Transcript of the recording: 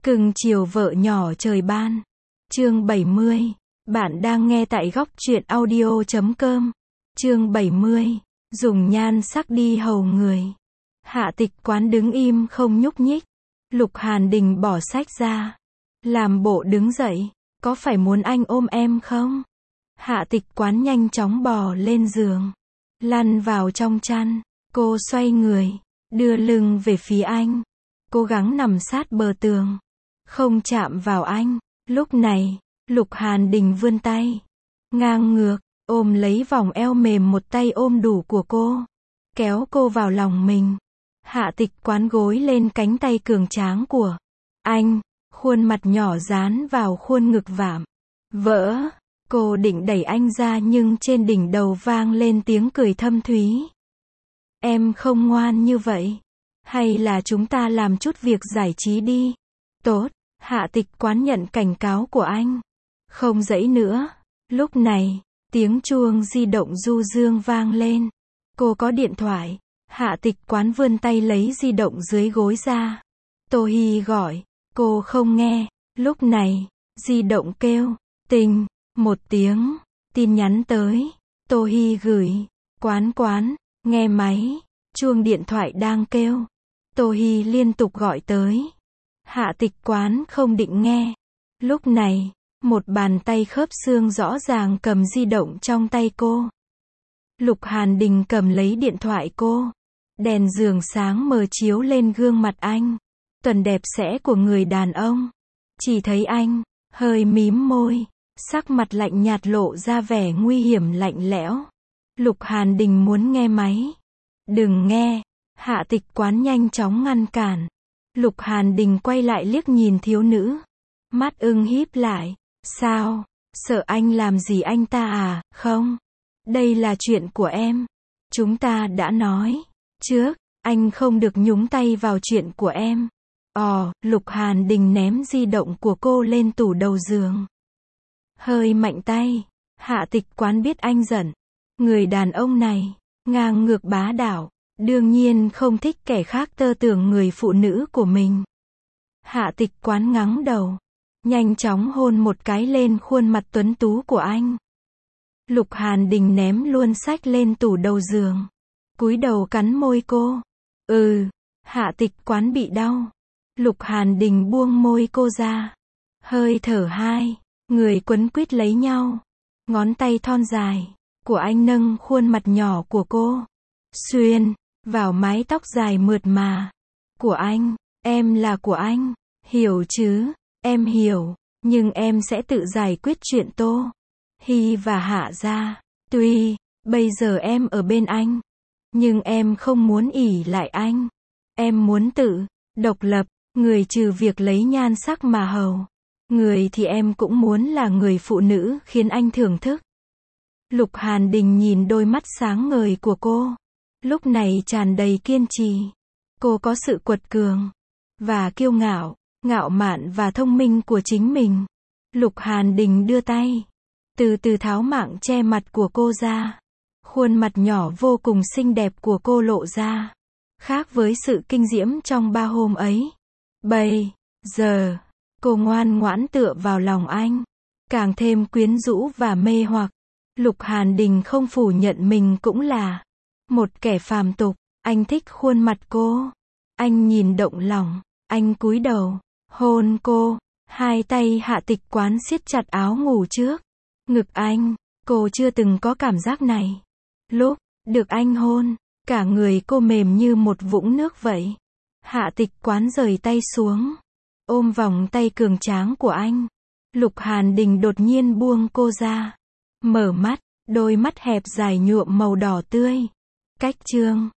Cưng chiều vợ nhỏ trời ban. Chương 70. Bạn đang nghe tại góc truyện audio.com. Chương 70. Dùng nhan sắc đi hầu người. Hạ Tịch Quán đứng im không nhúc nhích. Lục Hàn Đình bỏ sách ra. Làm bộ đứng dậy. Có phải muốn anh ôm em không? Hạ Tịch Quán nhanh chóng bò lên giường. Lăn vào trong chăn. Cô xoay người. Đưa lưng về phía anh. Cố gắng nằm sát bờ tường. Không chạm vào anh. Lúc này, Lục Hàn Đình vươn tay. Ngang ngược, ôm lấy vòng eo mềm một tay ôm đủ của cô. Kéo cô vào lòng mình. Hạ Tịch Quán gối lên cánh tay cường tráng của anh. Khuôn mặt nhỏ dán vào khuôn ngực vạm. Vỡ. Cô định đẩy anh ra nhưng trên đỉnh đầu vang lên tiếng cười thâm thúy. Em không ngoan như vậy. Hay là chúng ta làm chút việc giải trí đi. Tốt. Hạ Tịch Quán nhận cảnh cáo của anh. Không dãy nữa. Lúc này, tiếng chuông di động du dương vang lên. Cô có điện thoại. Hạ Tịch Quán vươn tay lấy di động dưới gối ra. Tô Hi gọi. Cô không nghe. Lúc này, di động kêu. Tình. Một tiếng. Tin nhắn tới. Tô Hi gửi. Quán, nghe máy. Chuông điện thoại đang kêu. Tô Hi liên tục gọi tới. Hạ Tịch Quán không định nghe. Lúc này, một bàn tay khớp xương rõ ràng cầm di động trong tay cô. Lục Hàn Đình cầm lấy điện thoại cô. Đèn giường sáng mờ chiếu lên gương mặt anh. Tuần đẹp đẽ của người đàn ông. Chỉ thấy anh, hơi mím môi. Sắc mặt lạnh nhạt lộ ra vẻ nguy hiểm lạnh lẽo. Lục Hàn Đình muốn nghe máy. Đừng nghe. Hạ Tịch Quán nhanh chóng ngăn cản. Lục Hàn Đình quay lại liếc nhìn thiếu nữ. Mắt ưng híp lại. Sao? Sợ anh làm gì anh ta à? Không. Đây là chuyện của em. Chúng ta đã nói trước, anh không được nhúng tay vào chuyện của em. Lục Hàn Đình ném di động của cô lên tủ đầu giường. Hơi mạnh tay. Hạ Tịch Quán biết anh giận. Người đàn ông này, ngang ngược bá đạo. Đương nhiên không thích kẻ khác tơ tưởng người phụ nữ của mình. Hạ Tịch Quán ngắng đầu. Nhanh chóng hôn một cái lên khuôn mặt tuấn tú của anh. Lục Hàn Đình ném luôn sách lên tủ đầu giường. Cúi đầu cắn môi cô. Hạ Tịch Quán bị đau. Lục Hàn Đình buông môi cô ra. Hơi thở hai. Người quấn quýt lấy nhau. Ngón tay thon dài của anh nâng khuôn mặt nhỏ của cô. Xuyên vào mái tóc dài mượt mà của anh. Em là của anh. Hiểu chứ? Em hiểu. Nhưng em sẽ tự giải quyết chuyện Tô Hi và Hạ gia. Tuy bây giờ em ở bên anh, nhưng em không muốn ỷ lại anh. Em muốn tự độc lập. Người trừ việc lấy nhan sắc mà hầu người thì em cũng muốn là người phụ nữ khiến anh thưởng thức. Lục Hàn Đình nhìn đôi mắt sáng ngời của cô. Lúc này tràn đầy kiên trì. Cô có sự quật cường và kiêu ngạo, ngạo mạn và thông minh của chính mình. Lục Hàn Đình đưa tay, từ từ tháo mạng che mặt của cô ra. Khuôn mặt nhỏ vô cùng xinh đẹp của cô lộ ra. Khác với sự kinh diễm trong 3 hôm ấy. Bây giờ, cô ngoan ngoãn tựa vào lòng anh. Càng thêm quyến rũ và mê hoặc. Lục Hàn Đình không phủ nhận mình cũng là một kẻ phàm tục. Anh thích khuôn mặt cô. Anh nhìn động lòng. Anh cúi đầu, hôn cô. Hai tay Hạ Tịch Quán siết chặt áo ngủ trước ngực anh. Cô chưa từng có cảm giác này. Lúc được anh hôn, cả người cô mềm như một vũng nước vậy. Hạ Tịch Quán rời tay xuống, ôm vòng tay cường tráng của anh. Lục Hàn Đình đột nhiên buông cô ra. Mở mắt, đôi mắt hẹp dài nhuộm màu đỏ tươi. Cách chương